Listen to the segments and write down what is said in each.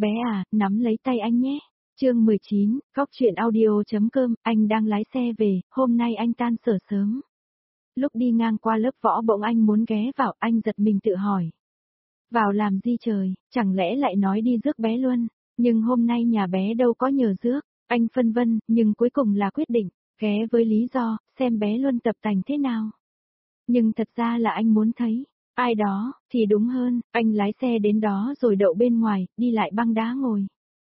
bé à, nắm lấy tay anh nhé. Chương 19, Góc truyện audio.com, anh đang lái xe về, hôm nay anh tan sở sớm. Lúc đi ngang qua lớp võ bỗng anh muốn ghé vào, anh giật mình tự hỏi. Vào làm gì trời, chẳng lẽ lại nói đi rước bé Luân, nhưng hôm nay nhà bé đâu có nhờ rước, anh phân vân, nhưng cuối cùng là quyết định, ghé với lý do, xem bé Luân tập tành thế nào. Nhưng thật ra là anh muốn thấy, ai đó, thì đúng hơn, anh lái xe đến đó rồi đậu bên ngoài, đi lại băng đá ngồi.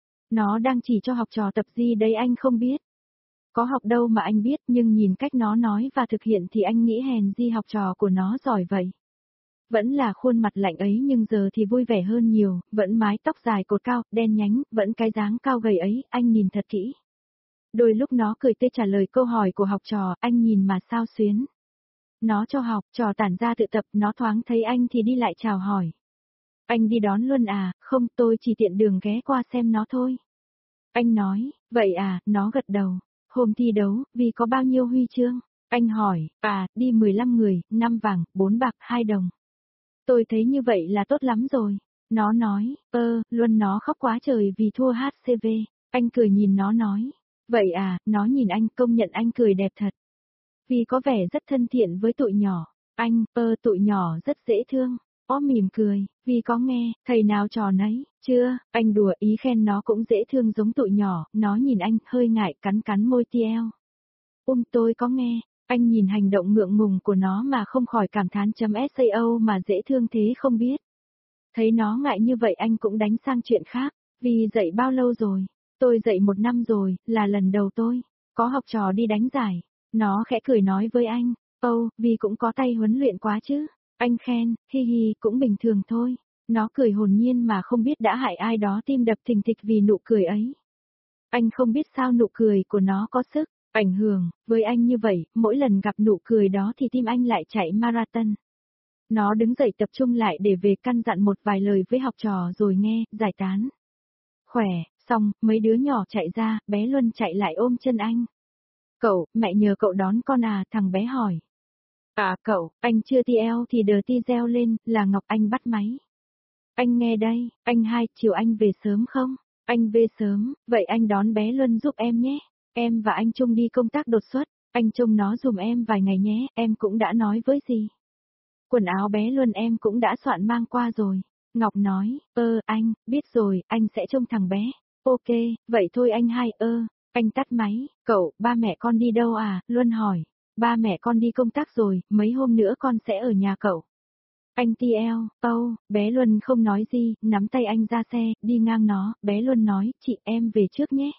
Nó đang chỉ cho học trò tập gì đấy anh không biết. Có học đâu mà anh biết nhưng nhìn cách nó nói và thực hiện thì anh nghĩ hèn gì học trò của nó giỏi vậy. Vẫn là khuôn mặt lạnh ấy nhưng giờ thì vui vẻ hơn nhiều, vẫn mái tóc dài cột cao, đen nhánh, vẫn cái dáng cao gầy ấy, anh nhìn thật kỹ. Đôi lúc nó cười tươi trả lời câu hỏi của học trò, anh nhìn mà sao xuyến. Nó cho học trò tản ra tự tập, nó thoáng thấy anh thì đi lại chào hỏi. Anh đi đón Luân à, không tôi chỉ tiện đường ghé qua xem nó thôi. Anh nói, vậy à, nó gật đầu. Hôm thi đấu, vì có bao nhiêu huy chương? Anh hỏi, đi 15 người, 5 vàng, 4 bạc, 2 đồng. Tôi thấy như vậy là tốt lắm rồi. Nó nói, Luân nó khóc quá trời vì thua HCV. Anh cười nhìn nó nói, vậy à, nó nhìn anh công nhận anh cười đẹp thật. Vì có vẻ rất thân thiện với tụi nhỏ. Anh, tụi nhỏ rất dễ thương. Mỉm cười, vì có nghe, thầy nào trò nấy, chưa, anh đùa ý khen nó cũng dễ thương giống tụi nhỏ, nó nhìn anh, hơi ngại, cắn cắn môi tieo. Tôi có nghe, anh nhìn hành động ngượng ngùng của nó mà không khỏi cảm thán .sao mà dễ thương thế không biết. Thấy nó ngại như vậy anh cũng đánh sang chuyện khác, vì dạy bao lâu rồi, tôi dạy 1 năm rồi, là lần đầu tôi, có học trò đi đánh giải. Nó khẽ cười nói với anh, vì cũng có tay huấn luyện quá chứ. Anh khen, hi hi, cũng bình thường thôi. Nó cười hồn nhiên mà không biết đã hại ai đó tim đập thình thịch vì nụ cười ấy. Anh không biết sao nụ cười của nó có sức, ảnh hưởng, với anh như vậy, mỗi lần gặp nụ cười đó thì tim anh lại chạy marathon. Nó đứng dậy tập trung lại để về căn dặn một vài lời với học trò rồi nghe, giải tán. Khỏe, xong, mấy đứa nhỏ chạy ra, bé Luân chạy lại ôm chân anh. Cậu, mẹ nhờ cậu đón con à, thằng bé hỏi. Cậu, anh chưa TL thì đờ ti reo lên, là Ngọc Anh bắt máy. Anh nghe đây, anh hai, chiều anh về sớm không? Anh về sớm, vậy anh đón bé Luân giúp em nhé. Em và anh Trung đi công tác đột xuất, anh trông nó dùm em vài ngày nhé, em cũng đã nói với gì. Quần áo bé Luân em cũng đã soạn mang qua rồi. Ngọc nói, anh, biết rồi, anh sẽ trông thằng bé. Ok, vậy thôi anh hai, anh tắt máy, cậu, ba mẹ con đi đâu à? Luân hỏi. Ba mẹ con đi công tác rồi, mấy hôm nữa con sẽ ở nhà cậu. Anh TL, bé Luân không nói gì, nắm tay anh ra xe, đi ngang nó, bé Luân nói, chị em về trước nhé.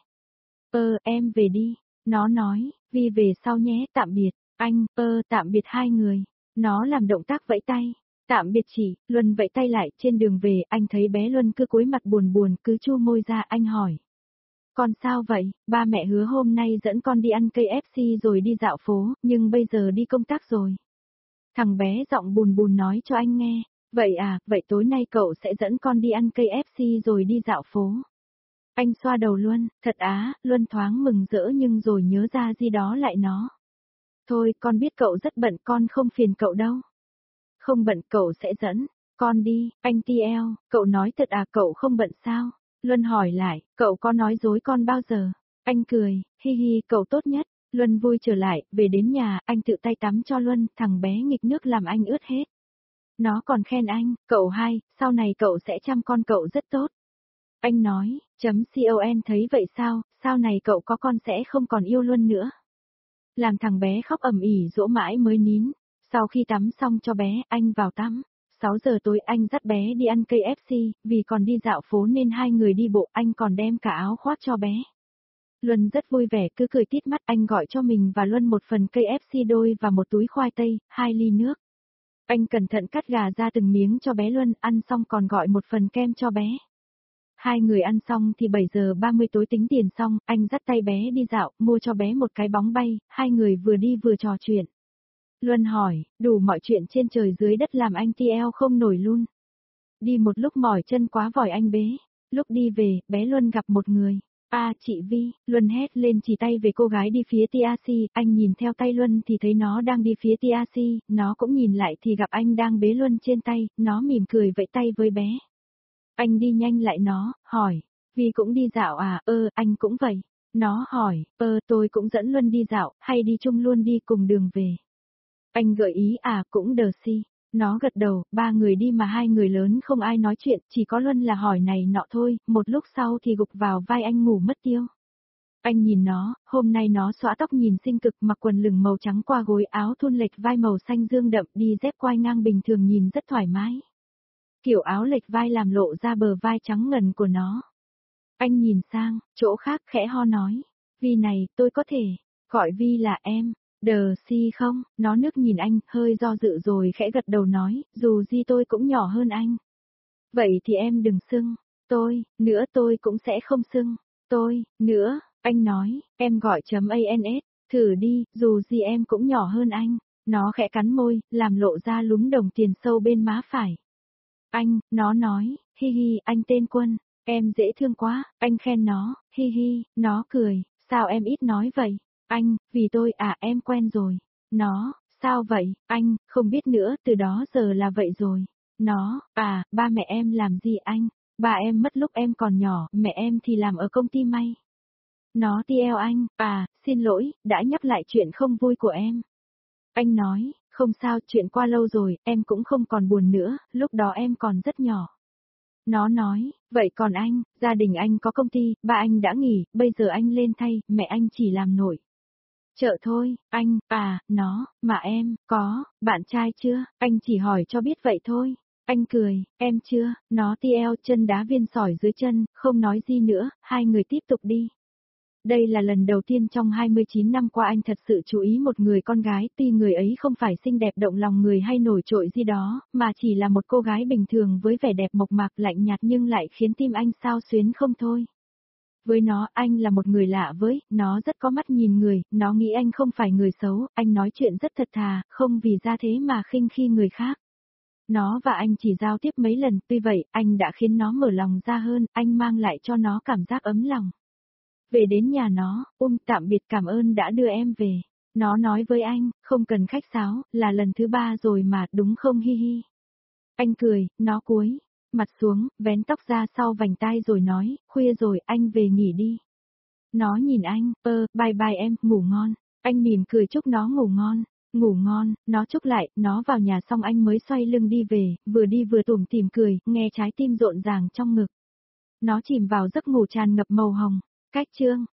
Em về đi. Nó nói, Vi về sau nhé, tạm biệt. Anh, tạm biệt hai người. Nó làm động tác vẫy tay. Tạm biệt chị, Luân vẫy tay lại, trên đường về, anh thấy bé Luân cứ cúi mặt buồn buồn, cứ chu môi ra, anh hỏi. Con sao vậy, ba mẹ hứa hôm nay dẫn con đi ăn KFC rồi đi dạo phố, nhưng bây giờ đi công tác rồi. Thằng bé giọng buồn buồn nói cho anh nghe, vậy à, vậy tối nay cậu sẽ dẫn con đi ăn KFC rồi đi dạo phố. Anh xoa đầu Luân, thật á, Luân thoáng mừng rỡ nhưng rồi nhớ ra gì đó lại nó. Thôi, con biết cậu rất bận, con không phiền cậu đâu. Không bận, cậu sẽ dẫn con đi, anh TL, cậu nói thật à, cậu không bận sao? Luân hỏi lại, cậu có nói dối con bao giờ? Anh cười, hi hi, cậu tốt nhất. Luân vui trở lại, về đến nhà, anh tự tay tắm cho Luân, thằng bé nghịch nước làm anh ướt hết. Nó còn khen anh, cậu hai, sau này cậu sẽ chăm con cậu rất tốt. Anh nói, .con thấy vậy sao, sau này cậu có con sẽ không còn yêu Luân nữa. Làm thằng bé khóc ầm ĩ dỗ mãi mới nín. Sau khi tắm xong cho bé, anh vào tắm. 6 giờ tối anh dắt bé đi ăn KFC, vì còn đi dạo phố nên hai người đi bộ, anh còn đem cả áo khoác cho bé. Luân rất vui vẻ cứ cười tít mắt, anh gọi cho mình và Luân một phần KFC đôi và một túi khoai tây, 2 ly nước. Anh cẩn thận cắt gà ra từng miếng cho bé Luân, ăn xong còn gọi một phần kem cho bé. Hai người ăn xong thì 7 giờ 30 tối tính tiền xong, anh dắt tay bé đi dạo, mua cho bé một cái bóng bay, hai người vừa đi vừa trò chuyện. Luân hỏi, đủ mọi chuyện trên trời dưới đất làm anh TL không nổi luôn. Đi một lúc mỏi chân quá vòi anh bế. Lúc đi về, bé Luân gặp một người. Chị Vi, Luân hét lên chỉ tay về cô gái đi phía TAC, anh nhìn theo tay Luân thì thấy nó đang đi phía TAC, nó cũng nhìn lại thì gặp anh đang bế Luân trên tay, nó mỉm cười vẫy tay với bé. Anh đi nhanh lại nó, hỏi, Vi cũng đi dạo à, anh cũng vậy. Nó hỏi, tôi cũng dẫn Luân đi dạo, hay đi chung luôn đi cùng đường về. Anh gợi ý cũng đờ si. Nó gật đầu, 3 người đi mà 2 người lớn không ai nói chuyện, chỉ có Luân là hỏi này nọ thôi, một lúc sau thì gục vào vai anh ngủ mất tiêu. Anh nhìn nó, hôm nay nó xõa tóc nhìn xinh cực, mặc quần lửng màu trắng qua gối, áo thun lệch vai màu xanh dương đậm, đi dép quai ngang bình thường nhìn rất thoải mái. Kiểu áo lệch vai làm lộ ra bờ vai trắng ngần của nó. Anh nhìn sang, chỗ khác khẽ ho nói, Vi này, tôi có thể gọi Vi là em, đờ si không? Nó nước nhìn anh, hơi do dự rồi khẽ gật đầu nói, dù gì tôi cũng nhỏ hơn anh. Vậy thì em đừng xưng, nữa tôi cũng sẽ không xưng, nữa, anh nói, em gọi .ans, thử đi, dù gì em cũng nhỏ hơn anh. Nó khẽ cắn môi, làm lộ ra lúm đồng tiền sâu bên má phải. Nó nói, hi hi, anh tên Quân, em dễ thương quá, anh khen nó, hi hi, nó cười, sao em ít nói vậy? Vì tôi em quen rồi. Nó, sao vậy? Không biết nữa, từ đó giờ là vậy rồi. Nó, ba mẹ em làm gì anh? Ba em mất lúc em còn nhỏ, mẹ em thì làm ở công ty may. Nó TL anh, xin lỗi, đã nhắc lại chuyện không vui của em. Anh nói, không sao, chuyện qua lâu rồi, em cũng không còn buồn nữa, lúc đó em còn rất nhỏ. Nó nói, vậy còn anh, gia đình anh có công ty, ba anh đã nghỉ, bây giờ anh lên thay, mẹ anh chỉ làm nội trợ thôi, mà em, có, bạn trai chưa, anh chỉ hỏi cho biết vậy thôi. Anh cười, em chưa, nó TL chân đá viên sỏi dưới chân, không nói gì nữa, hai người tiếp tục đi. Đây là lần đầu tiên trong 29 năm qua anh thật sự chú ý một người con gái, tuy người ấy không phải xinh đẹp động lòng người hay nổi trội gì đó, mà chỉ là một cô gái bình thường với vẻ đẹp mộc mạc lạnh nhạt nhưng lại khiến tim anh xao xuyến không thôi. Với nó, anh là một người lạ với, nó rất có mắt nhìn người, nó nghĩ anh không phải người xấu, anh nói chuyện rất thật thà, không vì ra thế mà khinh khi người khác. Nó và anh chỉ giao tiếp mấy lần, tuy vậy, anh đã khiến nó mở lòng ra hơn, anh mang lại cho nó cảm giác ấm lòng. Về đến nhà nó, tạm biệt cảm ơn đã đưa em về. Nó nói với anh, không cần khách sáo, là lần thứ 3 rồi mà, đúng không hi hi. Anh cười, nó cúi mặt xuống, vén tóc ra sau vành tai rồi nói, khuya rồi, anh về nghỉ đi. Nó nhìn anh, bye bye em, ngủ ngon. Anh mỉm cười chúc nó ngủ ngon, nó chúc lại, nó vào nhà xong anh mới xoay lưng đi về, vừa đi vừa tủm tỉm cười, nghe trái tim rộn ràng trong ngực. Nó chìm vào giấc ngủ tràn ngập màu hồng. Cách chương